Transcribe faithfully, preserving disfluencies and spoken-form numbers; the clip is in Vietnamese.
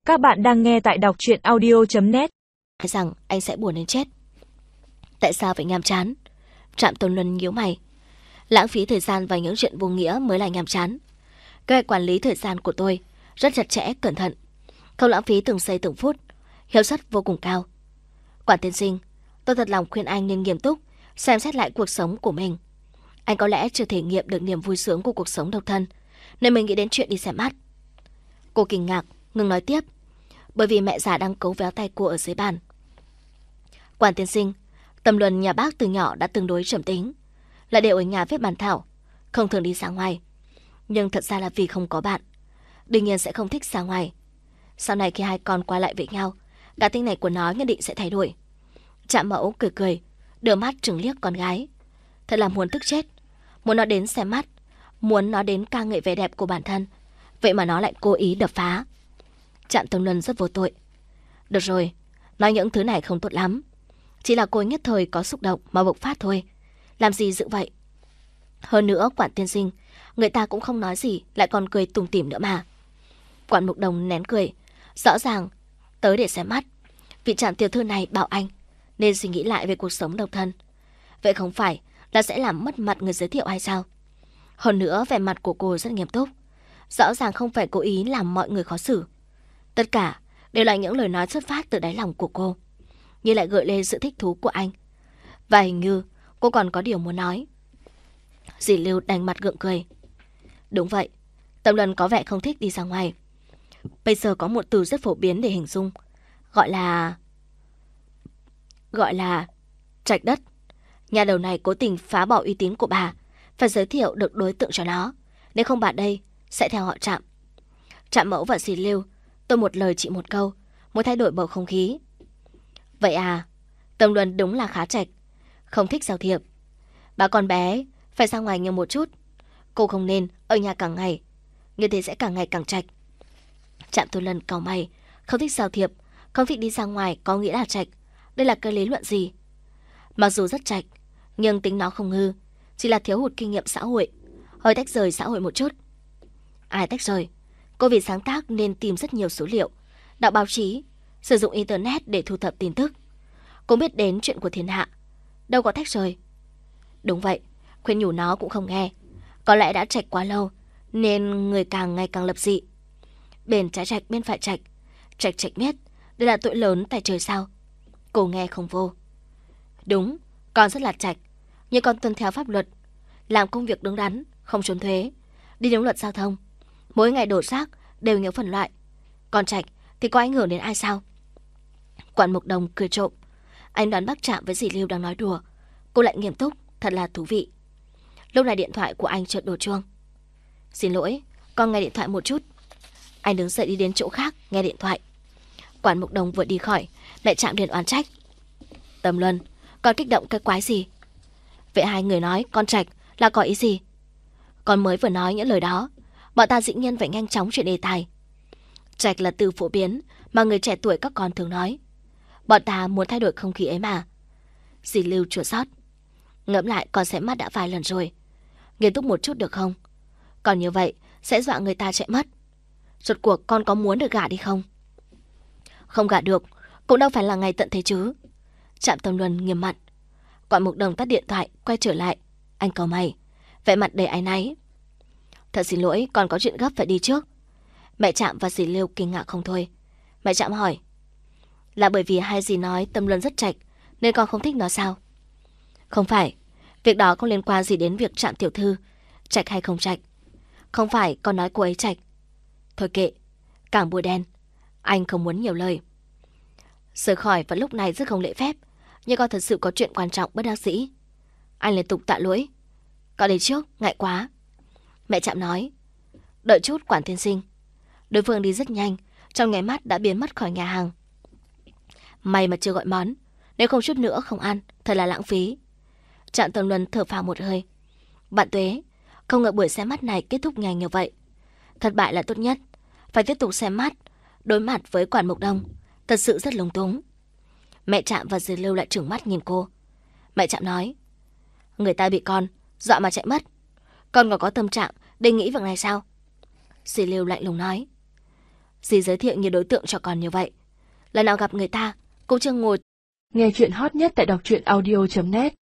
Các bạn đang nghe tại đọc truyện audio chấm net. Rằng anh sẽ buồn đến chết. Tại sao phải nhàm chán? Trạm Tông Luân nhíu mày. Lãng phí thời gian vào những chuyện vô nghĩa mới là nhàm chán. Kế hoạch quản lý thời gian của tôi rất chặt chẽ, cẩn thận, không lãng phí từng giây từng phút, hiệu suất vô cùng cao. Quản tiên sinh, tôi thật lòng khuyên anh nên nghiêm túc xem xét lại cuộc sống của mình. Anh có lẽ chưa thể nghiệm được niềm vui sướng của cuộc sống độc thân, nên mình nghĩ đến chuyện đi xem mắt. Cô kinh ngạc, ngừng nói tiếp, bởi vì mẹ già đang cấu véo tay cô ở dưới bàn. Quản tiên sinh, Tâm Luân nhà bác từ nhỏ đã tương đối trầm tính, là đều ở nhà viết bản thảo, không thường đi ra ngoài. Nhưng thật ra là vì không có bạn, đương nhiên sẽ không thích ra ngoài. Sau này khi hai con quay lại với nhau, cá tính này của nó nhất định sẽ thay đổi. Trạm Mẫu cười cười, đưa mắt trừng liếc con gái. Thật là muốn tức chết, muốn nó đến xem mắt, muốn nó đến ca ngợi vẻ đẹp của bản thân, vậy mà nó lại cố ý đập phá. Trạm Tông Luân rất vô tội. Được rồi, nói những thứ này không tốt lắm, chỉ là cô nhất thời có xúc động mà bộc phát thôi, làm gì dự vậy. Hơn nữa Quản tiên sinh, người ta cũng không nói gì, lại còn cười tủm tỉm nữa mà. Quản Mục Đồng nén cười, rõ ràng tới để xem mắt. Vị Trạm tiểu thư này bảo anh nên suy nghĩ lại về cuộc sống độc thân. Vậy không phải là sẽ làm mất mặt người giới thiệu hay sao? Hơn nữa vẻ mặt của cô rất nghiêm túc, rõ ràng không phải cố ý làm mọi người khó xử. Tất cả đều là những lời nói xuất phát từ đáy lòng của cô, nhưng lại gợi lên sự thích thú của anh. Và hình như cô còn có điều muốn nói. Dì Lưu đành mặt gượng cười. Đúng vậy, Tâm Luân có vẻ không thích đi ra ngoài. Bây giờ có một từ rất phổ biến để hình dung, gọi là... Gọi là... trạch đất. Nhà đầu này cố tình phá bỏ uy tín của bà, phải giới thiệu được đối tượng cho nó. Nếu không bà đây sẽ theo họ Trạm. Trạm Mẫu và dì Lưu, tôi một lời chị một câu, muốn thay đổi bầu không khí. Vậy à, Tâm Luân đúng là khá trạch, không thích giao thiệp. Bà con bé phải ra ngoài nhiều một chút. Cô không nên ở nhà cả ngày, như thế sẽ càng ngày càng trạch. Trạm Tông Luân cau mày, không thích giao thiệp, không thích đi ra ngoài có nghĩa là trạch. Đây là cái lý luận gì? Mặc dù rất trạch, nhưng tính nó không hư, chỉ là thiếu hụt kinh nghiệm xã hội, hơi tách rời xã hội một chút. Ai tách rời? Cô vì sáng tác nên tìm rất nhiều số liệu, đọc báo chí, sử dụng internet để thu thập tin tức. Cô biết đến chuyện của thiên hạ, đâu có tách rời. Đúng vậy, khuyên nhủ nó cũng không nghe. Có lẽ đã trạch quá lâu nên người càng ngày càng lập dị. Bên trái trạch bên phải trạch, trạch trạch miết, đây là tội lớn tại trời sao? Cô nghe không vô. Đúng, con rất là trạch, nhưng con tuân theo pháp luật, làm công việc đứng đắn, không trốn thuế, đi đúng luật giao thông, mỗi ngày đổ rác đều nhớ phân loại. Còn trạch thì có ảnh hưởng đến ai sao? Quản Mục Đồng cười trộm. Anh đoán bác Trạm với dì Lưu đang nói đùa, cô lại nghiêm túc, thật là thú vị. Lúc này điện thoại của anh chợt đổ chuông. Xin lỗi, con nghe điện thoại một chút. Anh đứng dậy đi đến chỗ khác nghe điện thoại. Quản Mục Đồng vừa đi khỏi, lại chạm đến oán trách. Tâm Luân, con kích động cái quái gì? Vậy hai người nói con trạch là có ý gì? Con mới vừa nói những lời đó, bọn ta dĩ nhiên phải nhanh chóng chuyển đề tài. Trạch là từ phổ biến mà người trẻ tuổi các con thường nói. Bọn ta muốn thay đổi không khí ấy mà. Dì Lưu chua xót. Ngẫm lại con sẽ mắt đã vài lần rồi, nghiêm túc một chút được không? Còn như vậy sẽ dọa người ta chạy mất. Rốt cuộc con có muốn được gả đi không? Không gả được cũng đâu phải là ngày tận thế chứ. Trạm Tông Luân nghiêm mặt. Quản Mục Đồng tắt điện thoại, quay trở lại. Anh cau mày, vẻ mặt đầy áy náy. Thật xin lỗi, con có chuyện gấp phải đi trước. Mẹ Trạm và dì Lưu kinh ngạc không thôi. Mẹ Trạm hỏi, là bởi vì hai dì nói Tâm Luân rất trạch nên con không thích nó sao? Không phải, việc đó không liên quan gì đến việc Trạm tiểu thư trạch hay không trạch. Không phải con nói cô ấy trạch. Thôi kệ, càng bùa đen. Anh không muốn nhiều lời. Rời khỏi vào lúc này rất không lễ phép, nhưng con thật sự có chuyện quan trọng bất đắc dĩ. Anh liên tục tạ lỗi. Con đi trước, ngại quá. Mẹ Trạm nói. Đợi chút Quản tiên sinh. Đối phương đi rất nhanh, trong nháy mắt đã biến mất khỏi nhà hàng. May mà chưa gọi món, nếu không chút nữa không ăn, thật là lãng phí. Trạm Tông Luân thở phào một hơi. Bạn Tuế, không ngờ buổi xem mắt này kết thúc nhanh như vậy. Thất bại là tốt nhất, phải tiếp tục xem mắt. Đối mặt với Quản Mục Đồng, thật sự rất lúng túng. Mẹ Trạm và dì Lưu lại trừng mắt nhìn cô. Mẹ Trạm nói, người ta bị con dọa mà chạy mất, con còn có tâm trạng để nghĩ việc này sao? Dì Lưu lạnh lùng nói, Dì giới thiệu nhiều đối tượng cho con như vậy. Lần nào gặp người ta, cũng chưa ngồi. Nghe chuyện hot nhất tại đọc truyện audio chấm net